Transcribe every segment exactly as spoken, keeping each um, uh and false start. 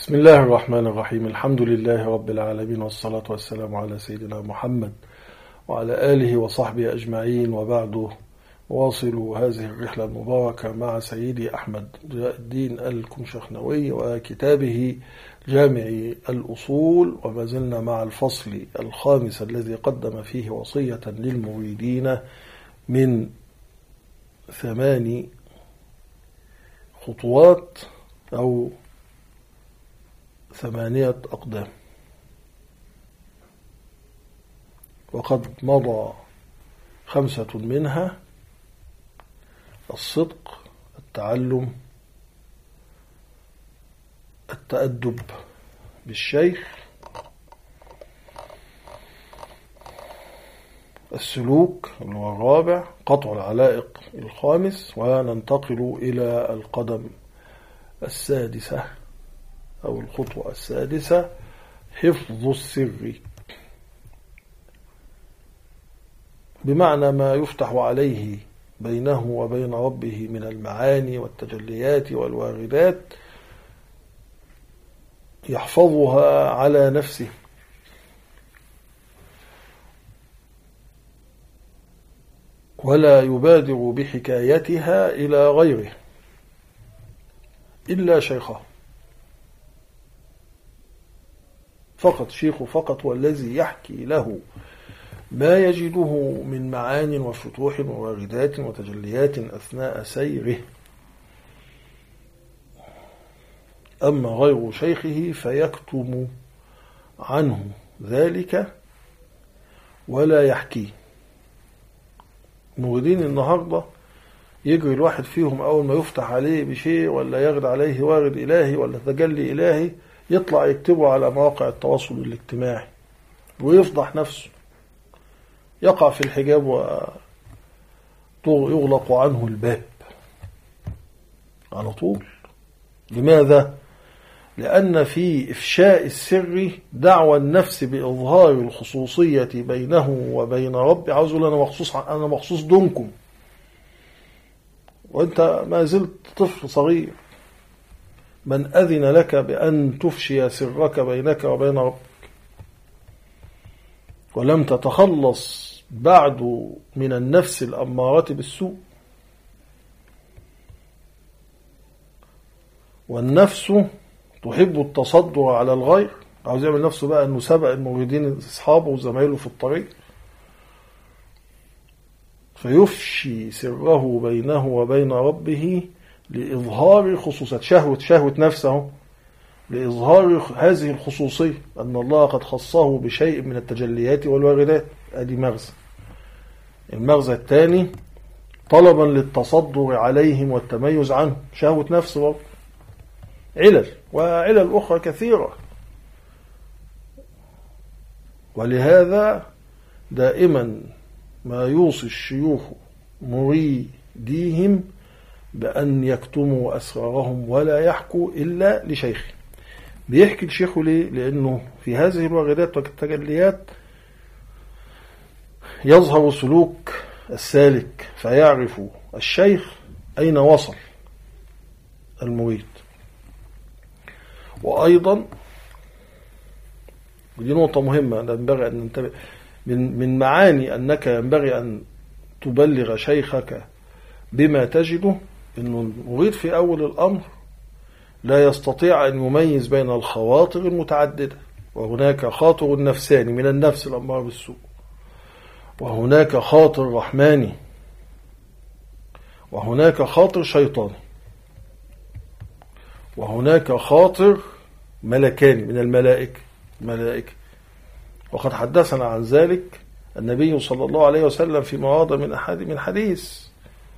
بسم الله الرحمن الرحيم. الحمد لله رب العالمين، والصلاة والسلام على سيدنا محمد وعلى آله وصحبه أجمعين، وبعد واصلوا هذه الرحلة المباركة مع سيدي أحمد ضياء الدين الكمشخنوي وكتابه جامع الأصول، وما زلنا مع الفصل الخامس الذي قدم فيه وصية للمريدين من ثماني خطوات أو ثمانية أقدام، وقد مضى خمسة منها: الصدق، التعلم، التأدب بالشيخ، السلوك اللي هو الرابع، قطع العلائق الخامس، وننتقل إلى القدم السادسة أو الخطوة السادسة: حفظ السر، بمعنى ما يفتح عليه بينه وبين ربه من المعاني والتجليات والواردات، يحفظها على نفسه ولا يبادر بحكايتها إلى غيره إلا شيخه فقط. شيخه فقط هو الذي يحكي له ما يجده من معان وفتوح وواردات وتجليات أثناء سيره، أما غير شيخه فيكتم عنه ذلك ولا يحكيه. موجودين النهاردة يجري الواحد فيهم أول ما يفتح عليه بشيء ولا يغد عليه وارد إلهي ولا تجلي إلهي يطلع يكتبه على مواقع التواصل الاجتماعي ويفضح نفسه، يقع في الحجاب ويغلق عنه الباب على طول. لماذا؟ لأن في إفشاء السر دعوى النفس بإظهار الخصوصية بينه وبين رب. عاوز أقول أنا مخصوص أنا مخصوص دونكم، وأنت ما زلت طفل صغير. من أذن لك بأن تفشي سرك بينك وبين ربك ولم تتخلص بعد من النفس الأمارة بالسوء؟ والنفس تحب التصدر على الغير، عاوز يعمل نفسه بقى أنه سبق الموجودين أصحابه وزمايله في الطريق، فيفشي سره بينه وبين ربه لإظهار خصوصات شهوة شهوة نفسه، لإظهار هذه الخصوصية أن الله قد خصه بشيء من التجليات والواردات. أدي مغزى. المغزى الثاني: طلبا للتصدر عليهم والتميز عنهم، شهوة نفس برضه، علل وعلل أخرى كثيرة. ولهذا دائما ما يوصي الشيوخ مريديهم بأن يكتموا أسرارهم ولا يحكوا إلا لشيخ. بيحكي الشيخ ليه؟ لأنه في هذه الواردات والتجليات يظهر سلوك السالك، فيعرف الشيخ أين وصل المريد. وأيضا ودي نقطة مهمة ينبغي أن ننتبه من من معاني أنك ينبغي أن تبلغ شيخك بما تجده، إنه المريد في أول الأمر لا يستطيع أن يميز بين الخواطر المتعددة، وهناك خاطر نفساني من النفس الأمارة بالسوء، وهناك خاطر رحماني، وهناك خاطر شيطاني، وهناك خاطر ملكاني من الملائكة ملائكة وقد حدثنا عن ذلك النبي صلى الله عليه وسلم في مواضع من أحد من حديث،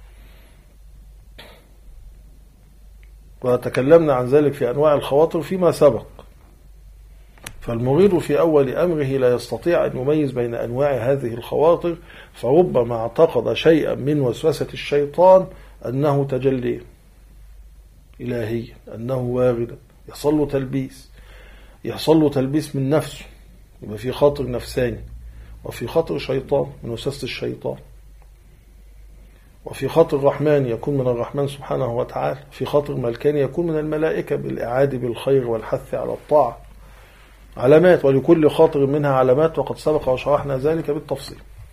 وتكلمنا عن ذلك في أنواع الخواطر فيما سبق. فالمريد في أول أمره لا يستطيع أن يميز بين أنواع هذه الخواطر، فربما اعتقد شيئا من وسوسة الشيطان أنه تجلي إلهي، أنه واردا، يحصل له تلبيس يحصل له تلبيس من نفسه، يبقى في خاطر نفساني وفي خاطر شيطان من وسوسة الشيطان. وفي خاطر الرحمن يكون من الرحمن سبحانه وتعالى، في خاطر ملكان يكون من الملائكة بالإعادة بالخير والحث على الطاعة، علامات، ولكل خاطر منها علامات، وقد سبق وشرحنا ذلك بالتفصيل.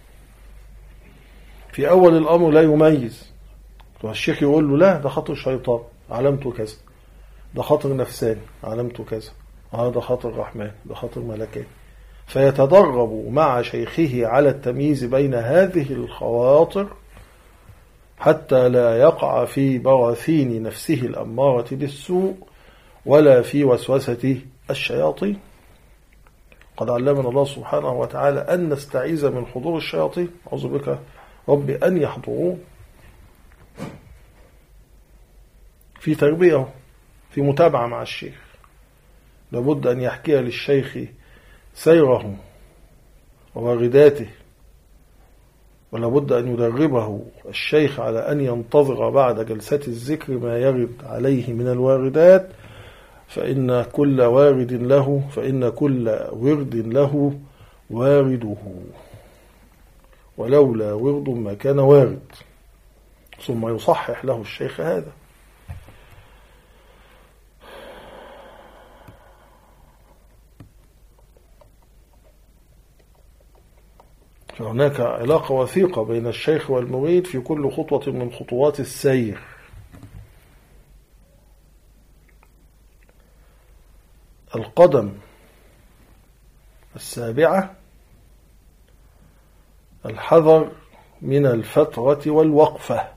في أول الأمر لا يميز، والشيخ يقول له لا ده خاطر الشيطان علامته كذا، ده خاطر نفساني علامته كذا، هذا خاطر الرحمن، ده خاطر ملكان، فيتدرب مع شيخه على التمييز بين هذه الخواطر حتى لا يقع في براثين نفسه الأمارة بالسوء ولا في وسوسة الشياطين. قد علمنا الله سبحانه وتعالى أن نستعيذ من حضور الشياطين، أعوذ بك رب أن يحضرون. في تربية، في متابعة مع الشيخ، لابد أن يحكي للشيخ سيره ووارداته، ولابد أن يدربه الشيخ على أن ينتظر بعد جلسة الذكر ما يرد عليه من الواردات، فإن كل وارد له فإن كل ورد له وارده، ولولا ورد ما كان وارد، ثم يصحح له الشيخ هذا. فهناك علاقة وثيقة بين الشيخ والمريد في كل خطوة من خطوات السير. القدم السابعة الحذر من الفترة والوقفة،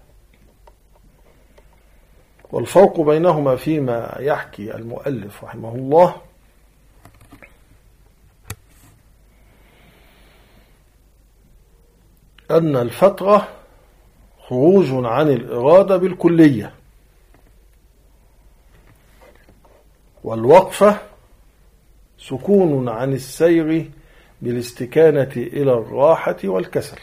والفرق بينهما فيما يحكي المؤلف رحمه الله أن الفترة خروج عن الإرادة بالكلية، والوقفة سكون عن السير بالاستكانة إلى الراحة والكسل.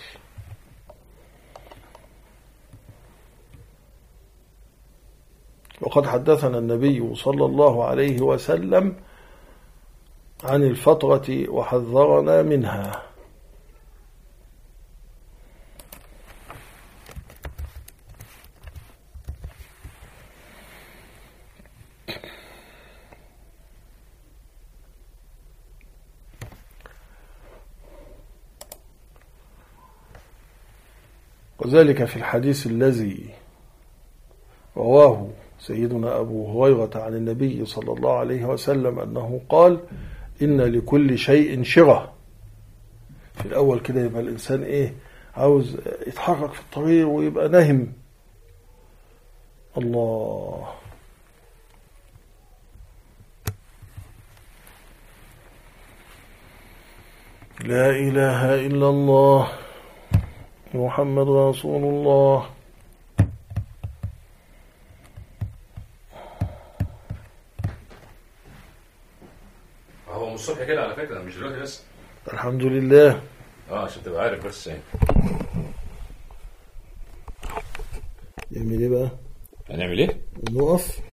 وقد حدثنا النبي صلى الله عليه وسلم عن الفترة وحذرنا منها. وذلك في الحديث الذي رواه سيدنا أبو هريرة عن النبي صلى الله عليه وسلم أنه قال: إن لكل شيء شرة. في الأول كده يبقى الإنسان إيه؟ عاوز يتحرك في الطريق ويبقى نهم. الله، لا إله إلا الله محمد رسول الله. هو من الصبح كده على فكرة، مش دلوقتي بس. الحمد لله. اه عشان تبقى عارف بس. يعني نعمل ايه بقى؟ هنعمل ايه؟ نقف.